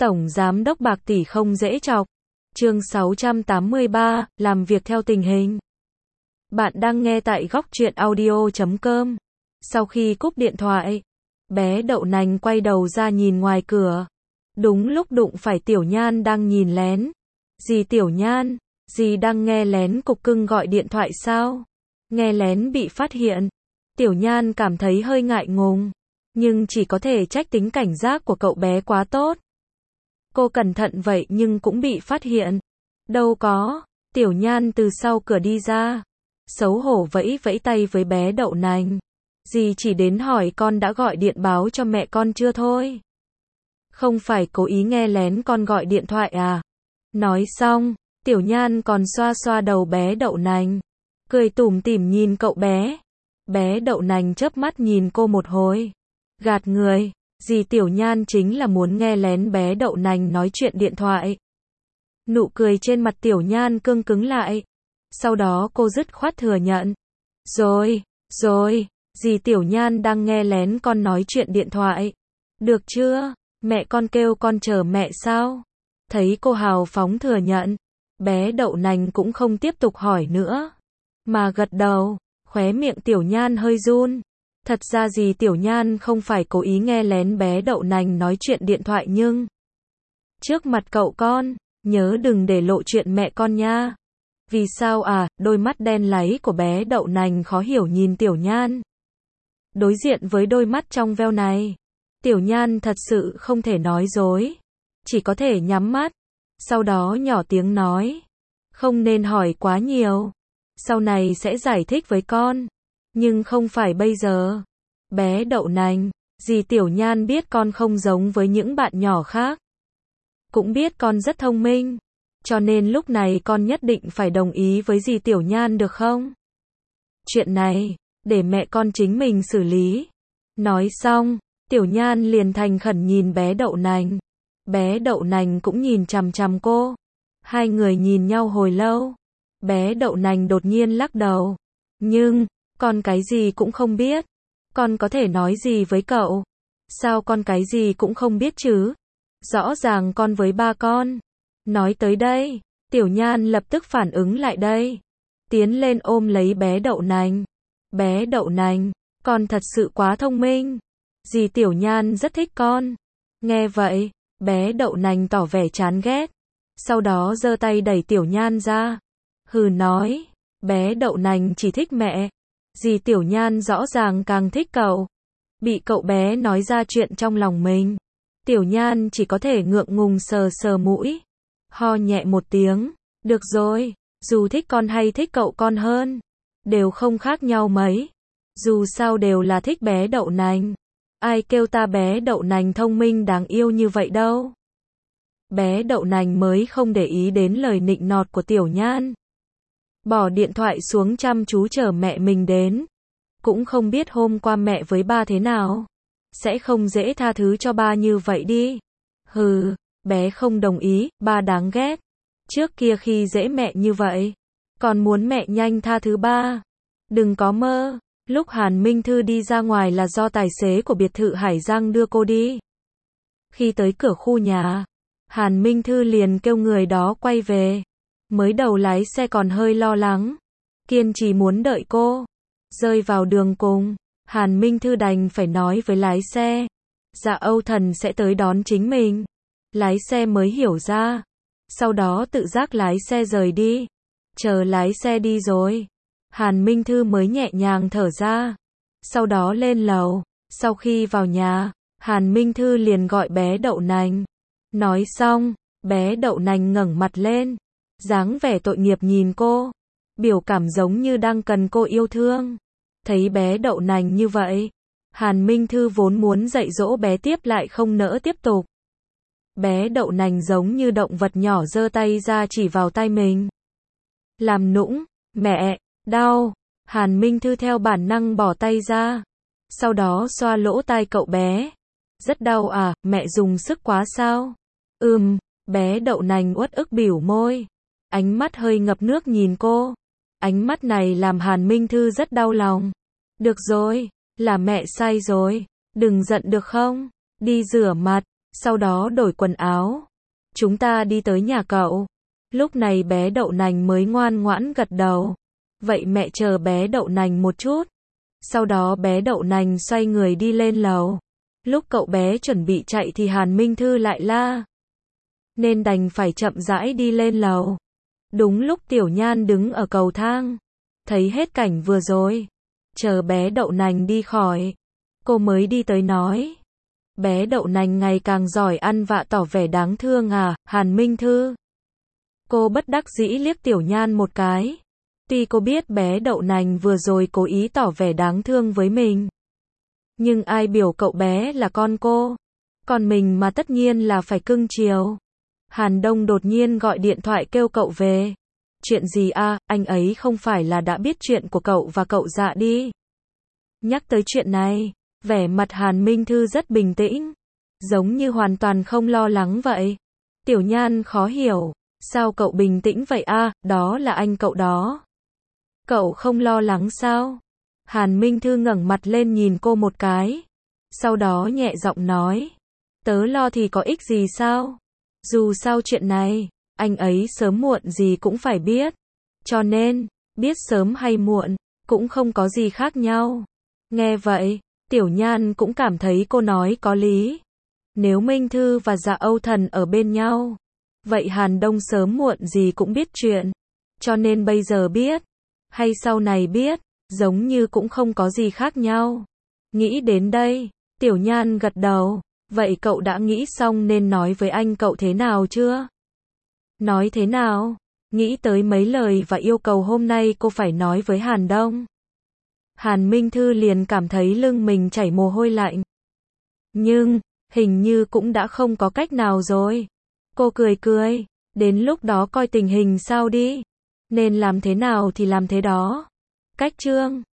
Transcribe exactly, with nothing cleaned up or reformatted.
Tổng Giám đốc bạc tỷ không dễ chọc. Chương sáu trăm tám mươi ba, làm việc theo tình hình. Bạn đang nghe tại góc truyện audio chấm com. Sau khi cúp điện thoại, bé đậu nành quay đầu ra nhìn ngoài cửa. Đúng lúc đụng phải Tiểu Nhan đang nhìn lén. Dì Tiểu Nhan, dì đang nghe lén cục cưng gọi điện thoại sao? Nghe lén bị phát hiện. Tiểu Nhan cảm thấy hơi ngại ngùng, nhưng chỉ có thể trách tính cảnh giác của cậu bé quá tốt. Cô cẩn thận vậy nhưng cũng bị phát hiện. Đâu có, Tiểu Nhan từ sau cửa đi ra, xấu hổ vẫy vẫy tay với bé đậu nành. Dì chỉ đến hỏi con đã gọi điện báo cho mẹ con chưa thôi. Không phải cố ý nghe lén con gọi điện thoại à? Nói xong, Tiểu Nhan còn xoa xoa đầu bé đậu nành, cười tủm tỉm nhìn cậu bé. Bé đậu nành chớp mắt nhìn cô một hồi, gạt người. Dì Tiểu Nhan chính là muốn nghe lén bé đậu nành nói chuyện điện thoại. Nụ cười trên mặt Tiểu Nhan cương cứng lại. Sau đó cô dứt khoát thừa nhận. Rồi, rồi, dì Tiểu Nhan đang nghe lén con nói chuyện điện thoại. Được chưa? Mẹ con kêu con chờ mẹ sao? Thấy cô hào phóng thừa nhận, bé đậu nành cũng không tiếp tục hỏi nữa, mà gật đầu. Khóe miệng Tiểu Nhan hơi run. Thật ra dì Tiểu Nhan không phải cố ý nghe lén bé đậu nành nói chuyện điện thoại nhưng trước mặt cậu con, nhớ đừng để lộ chuyện mẹ con nha. Vì sao à? Đôi mắt đen láy của bé đậu nành khó hiểu nhìn Tiểu Nhan. Đối diện với đôi mắt trong veo này, Tiểu Nhan thật sự không thể nói dối, chỉ có thể nhắm mắt. Sau đó nhỏ tiếng nói, không nên hỏi quá nhiều, sau này sẽ giải thích với con. Nhưng không phải bây giờ. Bé đậu nành, dì Tiểu Nhan biết con không giống với những bạn nhỏ khác. Cũng biết con rất thông minh. Cho nên lúc này con nhất định phải đồng ý với dì Tiểu Nhan được không? Chuyện này, để mẹ con chính mình xử lý. Nói xong, Tiểu Nhan liền thành khẩn nhìn bé đậu nành. Bé đậu nành cũng nhìn chằm chằm cô. Hai người nhìn nhau hồi lâu. Bé đậu nành đột nhiên lắc đầu. Nhưng, con cái gì cũng không biết. Con có thể nói gì với cậu? Sao con cái gì cũng không biết chứ? Rõ ràng con với ba con. Nói tới đây, Tiểu Nhan lập tức phản ứng lại đây. Tiến lên ôm lấy bé đậu nành. Bé đậu nành, con thật sự quá thông minh. Dì Tiểu Nhan rất thích con. Nghe vậy, bé đậu nành tỏ vẻ chán ghét. Sau đó giơ tay đẩy Tiểu Nhan ra. Hừ nói, bé đậu nành chỉ thích mẹ. Dì Tiểu Nhan rõ ràng càng thích cậu. Bị cậu bé nói ra chuyện trong lòng mình, Tiểu Nhan chỉ có thể ngượng ngùng sờ sờ mũi, ho nhẹ một tiếng. Được rồi, dù thích con hay thích cậu con hơn, đều không khác nhau mấy. Dù sao đều là thích bé đậu nành. Ai kêu ta bé đậu nành thông minh đáng yêu như vậy đâu. Bé đậu nành mới không để ý đến lời nịnh nọt của Tiểu Nhan. Bỏ điện thoại xuống chăm chú chờ mẹ mình đến. Cũng không biết hôm qua mẹ với ba thế nào. Sẽ không dễ tha thứ cho ba như vậy đi. Hừ, bé không đồng ý, ba đáng ghét. Trước kia khi dễ mẹ như vậy, còn muốn mẹ nhanh tha thứ ba. Đừng có mơ. Lúc Hàn Minh Thư đi ra ngoài là do tài xế của biệt thự Hải Giang đưa cô đi. Khi tới cửa khu nhà, Hàn Minh Thư liền kêu người đó quay về. Mới đầu lái xe còn hơi lo lắng, kiên trì muốn đợi cô. Rơi vào đường cùng, Hàn Minh Thư đành phải nói với lái xe, dạ Âu Thần sẽ tới đón chính mình. Lái xe mới hiểu ra, sau đó tự giác lái xe rời đi. Chờ lái xe đi rồi, Hàn Minh Thư mới nhẹ nhàng thở ra. Sau đó lên lầu, sau khi vào nhà, Hàn Minh Thư liền gọi bé đậu nành. Nói xong, bé đậu nành ngẩng mặt lên, dáng vẻ tội nghiệp nhìn cô, biểu cảm giống như đang cần cô yêu thương. Thấy bé đậu nành như vậy, Hàn Minh Thư vốn muốn dạy dỗ bé tiếp lại không nỡ tiếp tục. Bé đậu nành giống như động vật nhỏ giơ tay ra chỉ vào tay mình. Làm nũng, mẹ, đau. Hàn Minh Thư theo bản năng bỏ tay ra. Sau đó xoa lỗ tai cậu bé. Rất đau à, mẹ dùng sức quá sao? Ừm, bé đậu nành uất ức biểu môi. Ánh mắt hơi ngập nước nhìn cô. Ánh mắt này làm Hàn Minh Thư rất đau lòng. Được rồi, là mẹ sai rồi. Đừng giận được không? Đi rửa mặt. sau đó đổi quần áo. Chúng ta đi tới nhà cậu. Lúc này bé đậu nành mới ngoan ngoãn gật đầu. Vậy mẹ chờ bé đậu nành một chút. Sau đó bé đậu nành xoay người đi lên lầu. Lúc cậu bé chuẩn bị chạy thì Hàn Minh Thư lại la. Nên đành phải chậm rãi đi lên lầu. Đúng lúc Tiểu Nhan đứng ở cầu thang. Thấy hết cảnh vừa rồi. Chờ bé đậu nành đi khỏi. Cô mới đi tới nói. Bé đậu nành ngày càng giỏi ăn vạ tỏ vẻ đáng thương à, Hàn Minh Thư. Cô bất đắc dĩ liếc Tiểu Nhan một cái. Tuy cô biết bé đậu nành vừa rồi cố ý tỏ vẻ đáng thương với mình. Nhưng ai biểu cậu bé là con cô. Còn mình mà tất nhiên là phải cưng chiều. Hàn Đông đột nhiên gọi điện thoại kêu cậu về. Chuyện gì à, anh ấy không phải là đã biết chuyện của cậu và cậu Dạ đi. Nhắc tới chuyện này, vẻ mặt Hàn Minh Thư rất bình tĩnh. Giống như hoàn toàn không lo lắng vậy. Tiểu Nhan khó hiểu. Sao cậu bình tĩnh vậy à, đó là anh cậu đó. Cậu không lo lắng sao? Hàn Minh Thư ngẩng mặt lên nhìn cô một cái. Sau đó nhẹ giọng nói. Tớ lo thì có ích gì sao? Dù sao chuyện này, anh ấy sớm muộn gì cũng phải biết. Cho nên, biết sớm hay muộn, cũng không có gì khác nhau. Nghe vậy, Tiểu Nhan cũng cảm thấy cô nói có lý. Nếu Minh Thư và Dạ Âu Thần ở bên nhau, vậy Hàn Đông sớm muộn gì cũng biết chuyện. Cho nên bây giờ biết, hay sau này biết, giống như cũng không có gì khác nhau. Nghĩ đến đây, Tiểu Nhan gật đầu. Vậy cậu đã nghĩ xong nên nói với anh cậu thế nào chưa? Nói thế nào? Nghĩ tới mấy lời và yêu cầu hôm nay cô phải nói với Hàn Đông. Hàn Minh Thư liền cảm thấy lưng mình chảy mồ hôi lạnh. Nhưng, hình như cũng đã không có cách nào rồi. Cô cười cười, đến lúc đó coi tình hình sao đi. Nên làm thế nào thì làm thế đó. Cách chương